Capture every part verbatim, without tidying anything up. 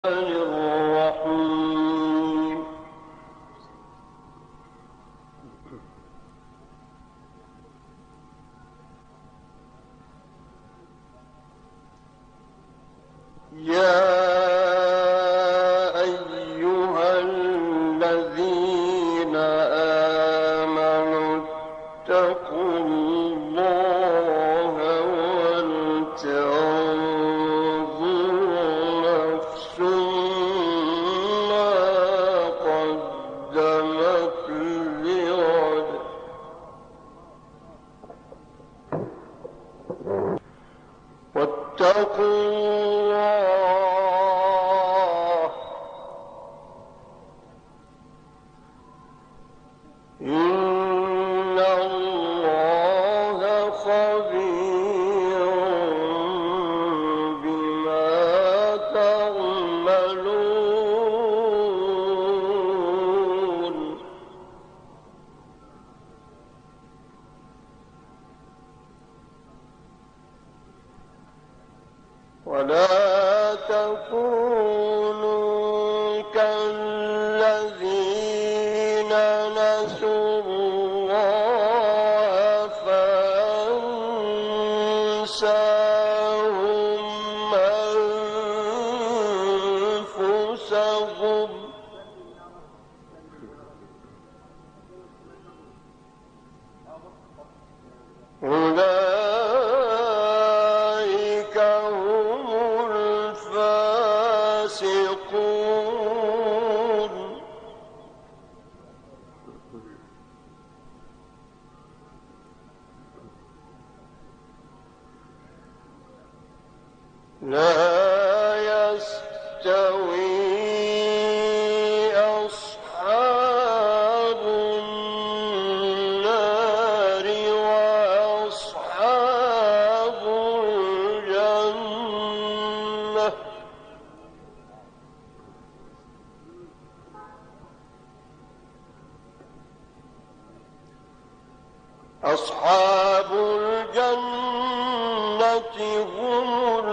الرحيم. يا أيها الذين آمنوا اتقوا الله ولتنظر نفس ما قدمت لغد واتقوا الله إن الله خبير بما تعملون. ولا تكونوا كالذين نسوا الله فأنساهم أنفسهم أولئك هم الفاسقون. لا يستوي أصحاب النار وأصحاب الجنة أصحاب الجنة هم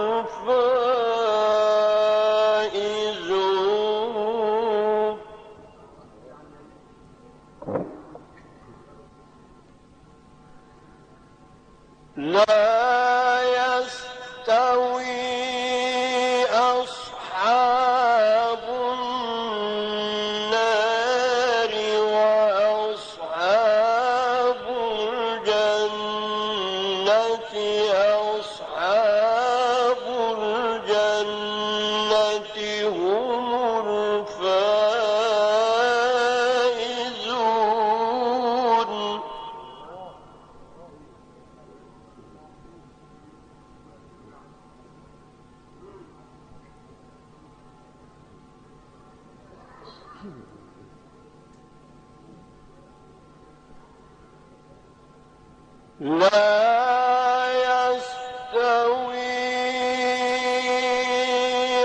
الفائزون. لا يستوي أصحاب النار وأصحاب الجنة أصحاب الجنة هم الفائزون. لا يستوي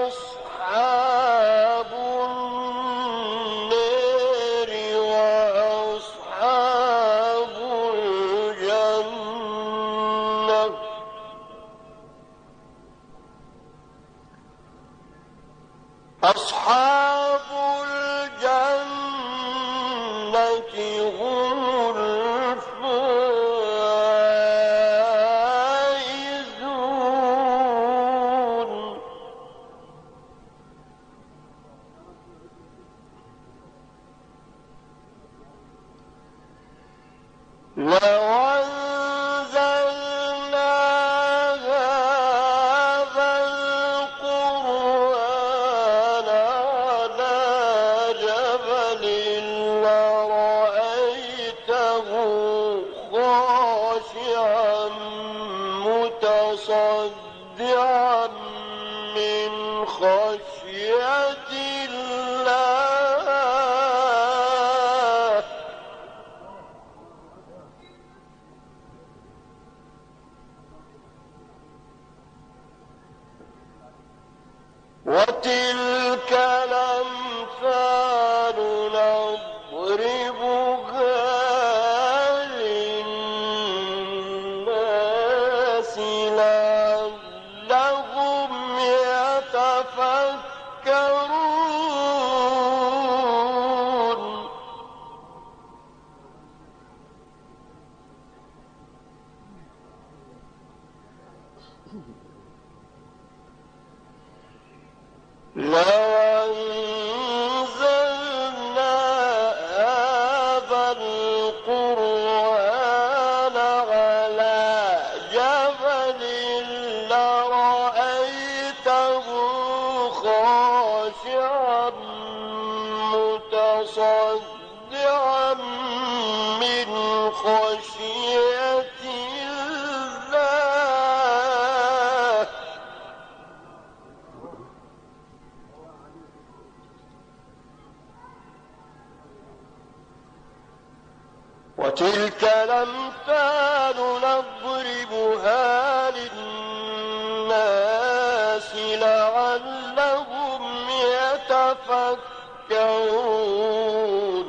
أصحاب النار وأصحاب الجنة أصحاب الجنة هم الفائزون. لو أنزلنا هذا القرآن على جبل لرأيته خاشعا متصدعا من خشية الله. وتلك الأمثال نضربها للناس لعلهم يتفكرون. لو أنزلنا هذا القرآن على جبل لرأيته خاشعا متصدعا من خشية الله. وتلك الأمثال نضربها للناس لعلهم يتفكرون.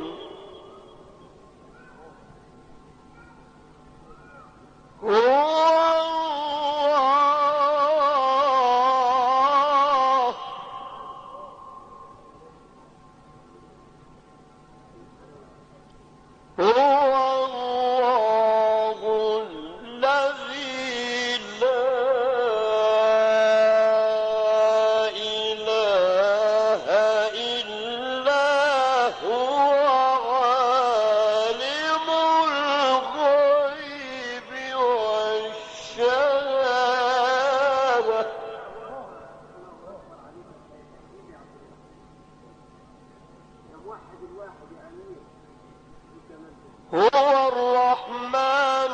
هو الرحمن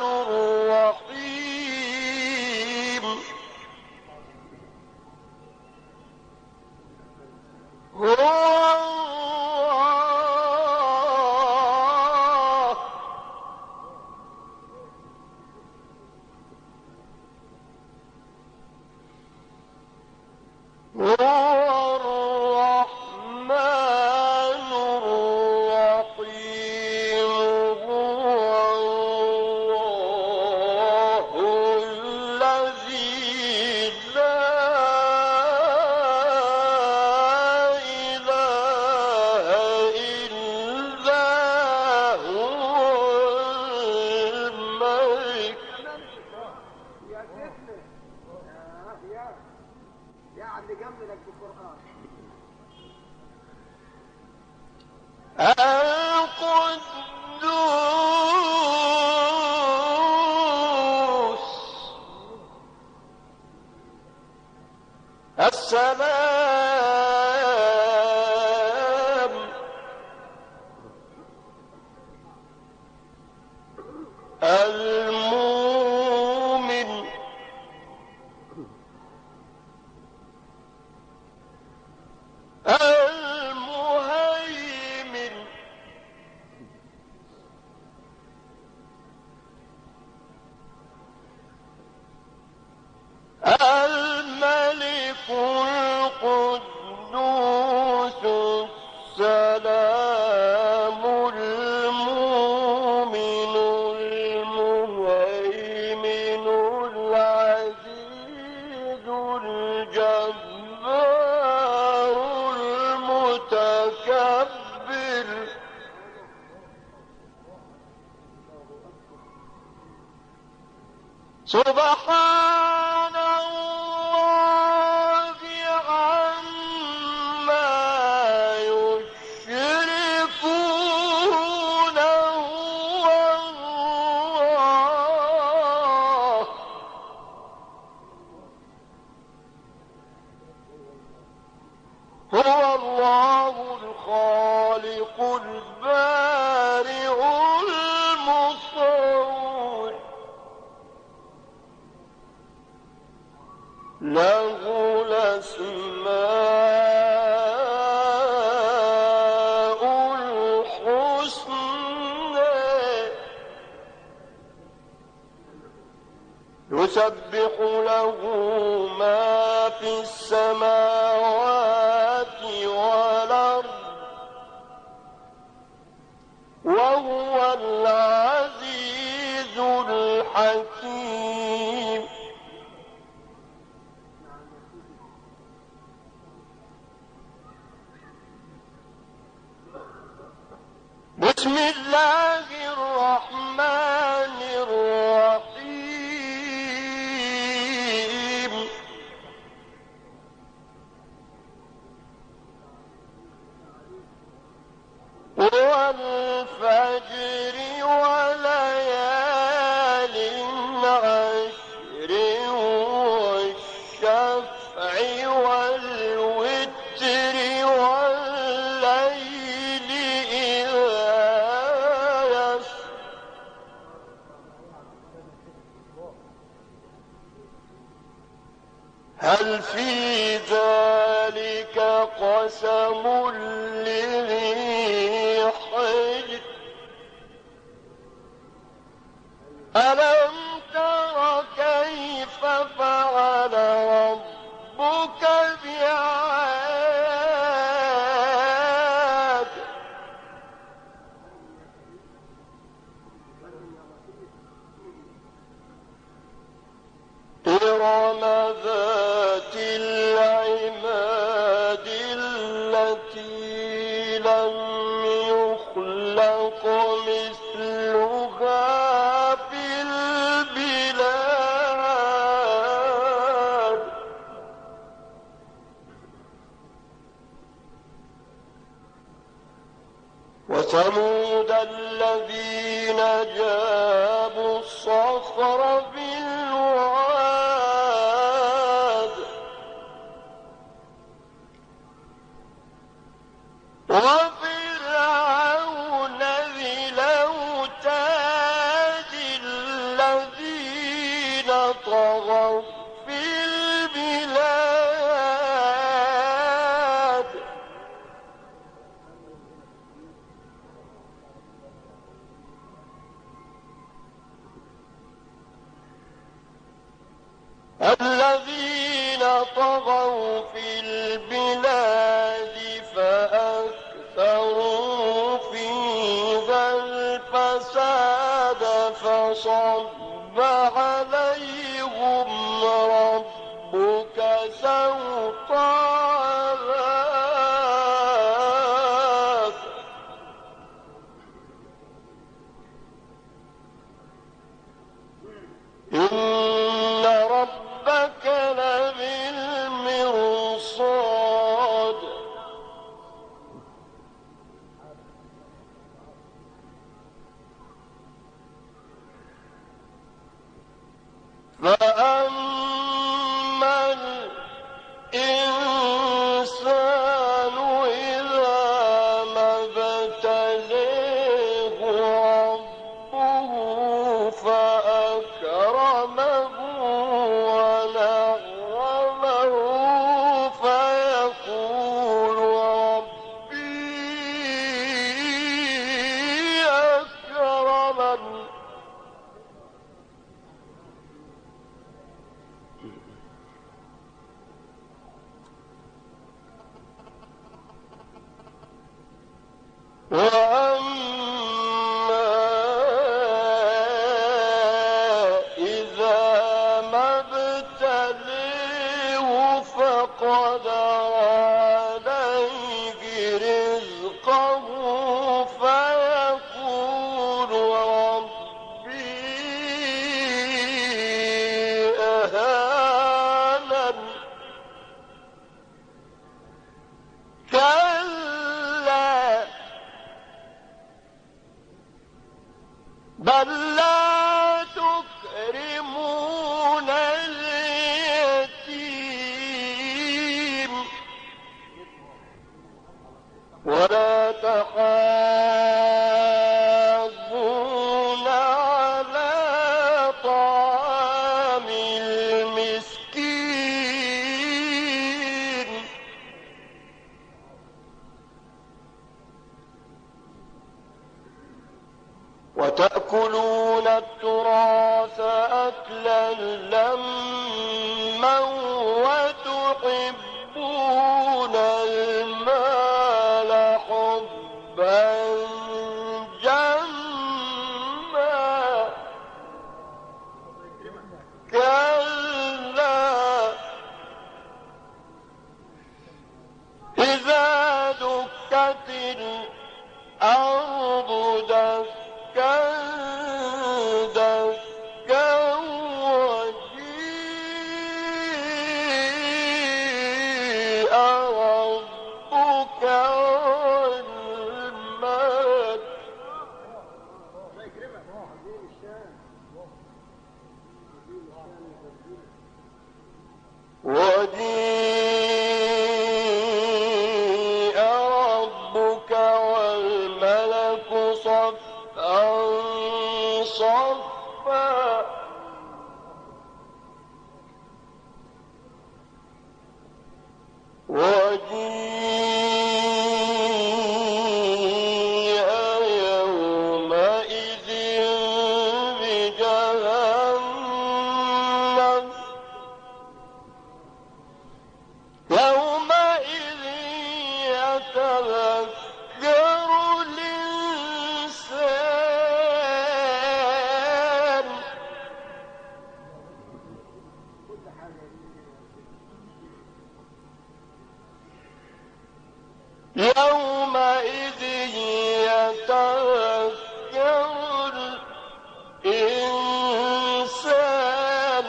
الرحيم. هو الله. هو الرحمن الرحيم. القدوس السلام المؤمن المهيمن الملك القدوس السلام المؤمن المهيمن العزيز الجبار المتكبر. سبحان الله عما يشركون. هو الله. هو الله الخالق البارئ المصور. له الأسماء الحسنى. يسبح له ما في السماوات والأرض وهو العزيز الحكيم. بسم الله الرحمن الرحيم والفجر وليال عشر والشفع والوتر والليل إذا يسر هل في ذلك قسم لذي حجر ألم تر كيف فعل ربك بعاد إرم ذات العماد التي لم يخلق مثلها في البلاد وثمود الذين جابوا الصخر بالواد وفرعون ذي الأوتاد الذين طغوا في البلاد الذين طغوا في البلاد فأكثروا فيها الفساد فصب عليهم ربك سوط عذاب إن ربك لبالمرصاد فأما الإنسان إذا ما ابتليه ربه فأكرمه ونعمه فيقول ربي أكرمن وأما إذا ما ابتليه فقدر عليه رزقه فيقول ربي أهانن كلا بل لا تكرمون اليتيم ولا تحاضون على طعام المسكين وتأكلون التراث أكلا لما وتحبون المال حبا جما كلا إذا دكت الأرض يتذكر الإنسان يومئذ يتذكر الإنسان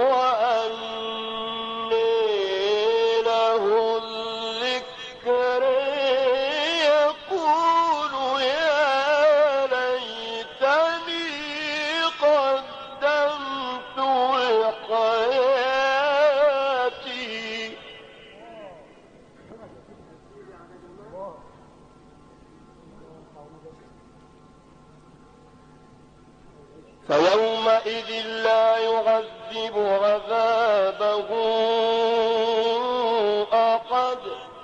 وأنى له الذكر يقول يا ليتني قدمت لحياتي فيومئذ لا يعذب عذابه أحد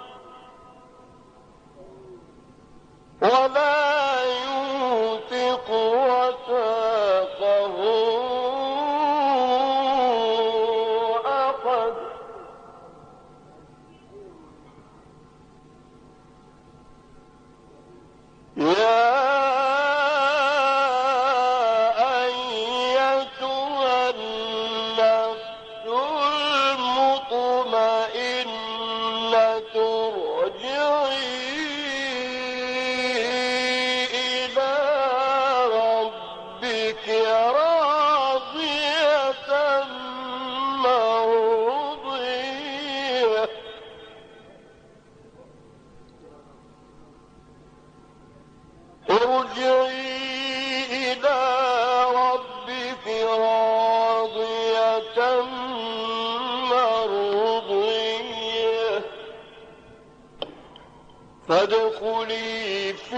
ولا يوثق وثاقه أحد يا ارجعي إلى ربك راضية مرضية فادخلي في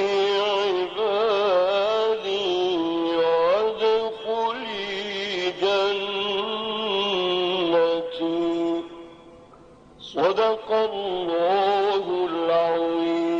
عبادي وادخلي جنتي صدق الله العظيم.